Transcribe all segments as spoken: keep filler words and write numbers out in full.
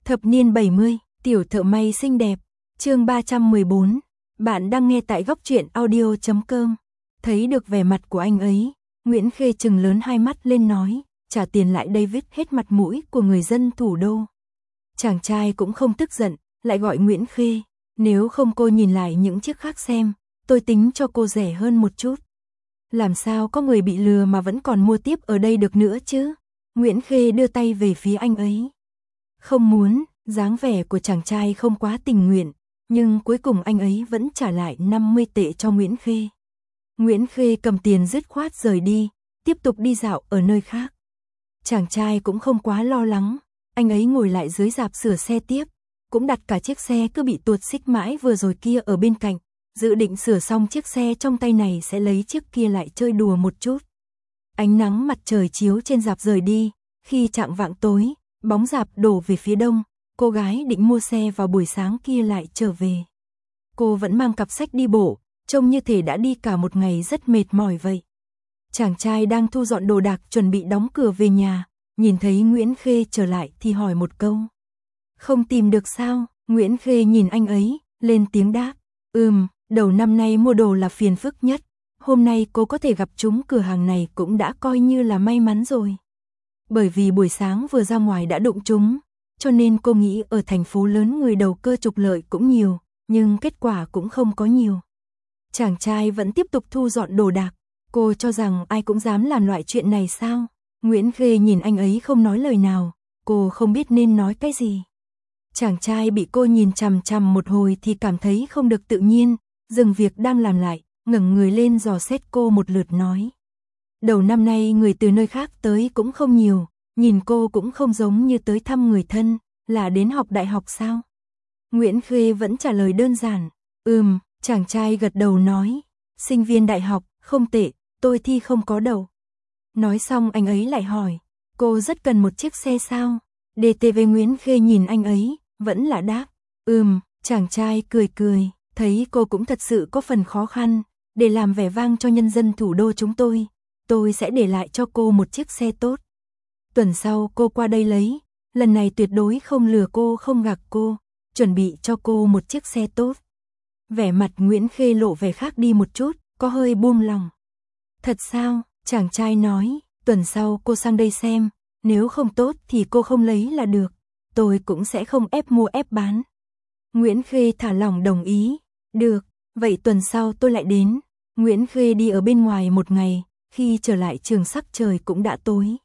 Thập niên bảy mươi, tiểu thợ may xinh đẹp, chương ba trăm mười bốn. Bạn đang nghe tại góc truyện audio chấm com. Thấy được vẻ mặt của anh ấy, Nguyễn Khê trừng lớn hai mắt lên nói, trả tiền lại đây, vứt hết mặt mũi của người dân thủ đô. Chàng trai cũng không tức giận, lại gọi Nguyễn Khê, nếu không cô nhìn lại những chiếc khác xem, tôi tính cho cô rẻ hơn một chút. Làm sao có người bị lừa mà vẫn còn mua tiếp ở đây được nữa chứ? Nguyễn Khê đưa tay về phía anh ấy. Không muốn, dáng vẻ của chàng trai không quá tình nguyện, nhưng cuối cùng anh ấy vẫn trả lại năm mươi tệ cho Nguyễn Khê. Nguyễn Khê cầm tiền dứt khoát rời đi, tiếp tục đi dạo ở nơi khác. Chàng trai cũng không quá lo lắng, anh ấy ngồi lại dưới rạp sửa xe tiếp, cũng đặt cả chiếc xe cứ bị tuột xích mãi vừa rồi kia ở bên cạnh, dự định sửa xong chiếc xe trong tay này sẽ lấy chiếc kia lại chơi đùa một chút. Ánh nắng mặt trời chiếu trên rạp rời đi, khi chạng vạng tối, bóng rạp đổ về phía đông, cô gái định mua xe vào buổi sáng kia lại trở về. Cô vẫn mang cặp sách đi bộ, trông như thể đã đi cả một ngày rất mệt mỏi vậy. Chàng trai đang thu dọn đồ đạc chuẩn bị đóng cửa về nhà, nhìn thấy Nguyễn Khê trở lại thì hỏi một câu. Không tìm được sao? Nguyễn Khê nhìn anh ấy, lên tiếng đáp. Ừm, đầu năm nay mua đồ là phiền phức nhất. Hôm nay cô có thể gặp chúng cửa hàng này cũng đã coi như là may mắn rồi. Bởi vì buổi sáng vừa ra ngoài đã đụng chúng, cho nên cô nghĩ ở thành phố lớn người đầu cơ trục lợi cũng nhiều, nhưng kết quả cũng không có nhiều. Chàng trai vẫn tiếp tục thu dọn đồ đạc, cô cho rằng ai cũng dám làm loại chuyện này sao? Nguyễn Khê nhìn anh ấy không nói lời nào, cô không biết nên nói cái gì. Chàng trai bị cô nhìn chằm chằm một hồi thì cảm thấy không được tự nhiên, dừng việc đang làm lại, ngẩng người lên dò xét cô một lượt nói. Đầu năm nay người từ nơi khác tới cũng không nhiều, nhìn cô cũng không giống như tới thăm người thân, là đến học đại học sao? Nguyễn Khê vẫn trả lời đơn giản, ừm, chàng trai gật đầu nói, sinh viên đại học, không tệ, tôi thi không có đầu. Nói xong anh ấy lại hỏi, cô rất cần một chiếc xe sao? đê tê vê Nguyễn Khê nhìn anh ấy, vẫn là đáp, ừm, chàng trai cười cười, thấy cô cũng thật sự có phần khó khăn, để làm vẻ vang cho nhân dân thủ đô chúng tôi, tôi sẽ để lại cho cô một chiếc xe tốt. Tuần sau cô qua đây lấy, lần này tuyệt đối không lừa cô không gạt cô, chuẩn bị cho cô một chiếc xe tốt. Vẻ mặt Nguyễn Khê lộ vẻ khác đi một chút, có hơi buông lòng. Thật sao? Chàng trai nói, tuần sau cô sang đây xem, nếu không tốt thì cô không lấy là được, tôi cũng sẽ không ép mua ép bán. Nguyễn Khê thả lỏng đồng ý, được, vậy tuần sau tôi lại đến. Nguyễn Khê đi ở bên ngoài một ngày, khi trở lại trường sắc trời cũng đã tối.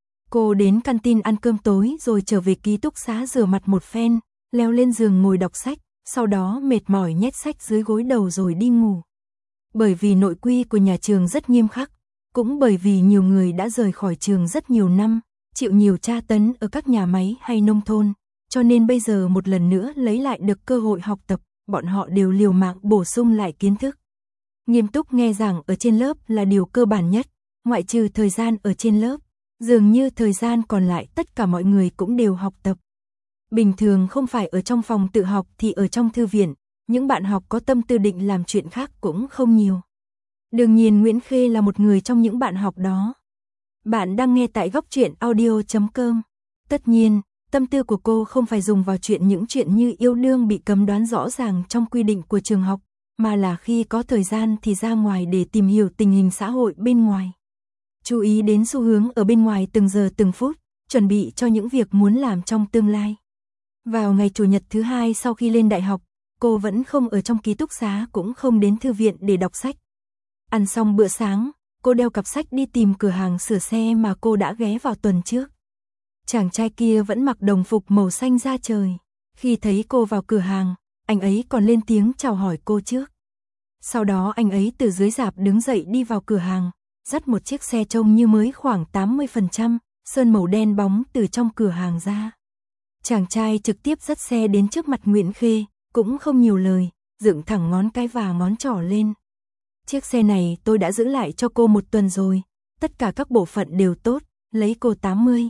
Cô đến canteen ăn cơm tối rồi trở về ký túc xá rửa mặt một phen, leo lên giường ngồi đọc sách, sau đó mệt mỏi nhét sách dưới gối đầu rồi đi ngủ. Bởi vì nội quy của nhà trường rất nghiêm khắc, cũng bởi vì nhiều người đã rời khỏi trường rất nhiều năm, chịu nhiều tra tấn ở các nhà máy hay nông thôn, cho nên bây giờ một lần nữa lấy lại được cơ hội học tập, bọn họ đều liều mạng bổ sung lại kiến thức. Nghiêm túc nghe giảng ở trên lớp là điều cơ bản nhất, ngoại trừ thời gian ở trên lớp, dường như thời gian còn lại tất cả mọi người cũng đều học tập. Bình thường không phải ở trong phòng tự học thì ở trong thư viện, những bạn học có tâm tư định làm chuyện khác cũng không nhiều. Đương nhiên Nguyễn Khê là một người trong những bạn học đó. Bạn đang nghe tại góc truyện audio chấm com. Tất nhiên, tâm tư của cô không phải dùng vào chuyện những chuyện như yêu đương bị cấm đoán rõ ràng trong quy định của trường học, mà là khi có thời gian thì ra ngoài để tìm hiểu tình hình xã hội bên ngoài. Chú ý đến xu hướng ở bên ngoài từng giờ từng phút, chuẩn bị cho những việc muốn làm trong tương lai. Vào ngày Chủ nhật thứ hai sau khi lên đại học, cô vẫn không ở trong ký túc xá cũng không đến thư viện để đọc sách. Ăn xong bữa sáng, cô đeo cặp sách đi tìm cửa hàng sửa xe mà cô đã ghé vào tuần trước. Chàng trai kia vẫn mặc đồng phục màu xanh da trời. Khi thấy cô vào cửa hàng, anh ấy còn lên tiếng chào hỏi cô trước. Sau đó anh ấy từ dưới rạp đứng dậy đi vào cửa hàng, dắt một chiếc xe trông như mới khoảng tám mươi phần trăm, sơn màu đen bóng từ trong cửa hàng ra. Chàng trai trực tiếp dắt xe đến trước mặt Nguyễn Khê, cũng không nhiều lời, dựng thẳng ngón cái và ngón trỏ lên. Chiếc xe này tôi đã giữ lại cho cô một tuần rồi, tất cả các bộ phận đều tốt, lấy cô tám mươi.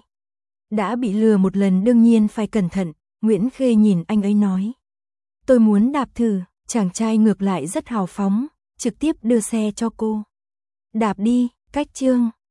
Đã bị lừa một lần đương nhiên phải cẩn thận, Nguyễn Khê nhìn anh ấy nói. Tôi muốn đạp thử, chàng trai ngược lại rất hào phóng, trực tiếp đưa xe cho cô. Đạp đi, cách chương.